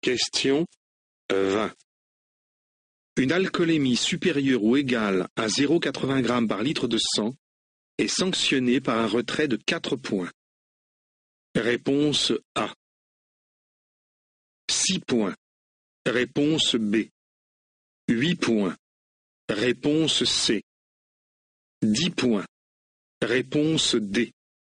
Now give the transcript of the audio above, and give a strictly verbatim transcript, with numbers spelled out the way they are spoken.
Question vingt. Une alcoolémie supérieure ou égale à zéro virgule quatre-vingts grammes par litre de sang est sanctionnée par un retrait de quatre points. Réponse A. six points. Réponse B. huit points. Réponse C. dix points. Réponse D.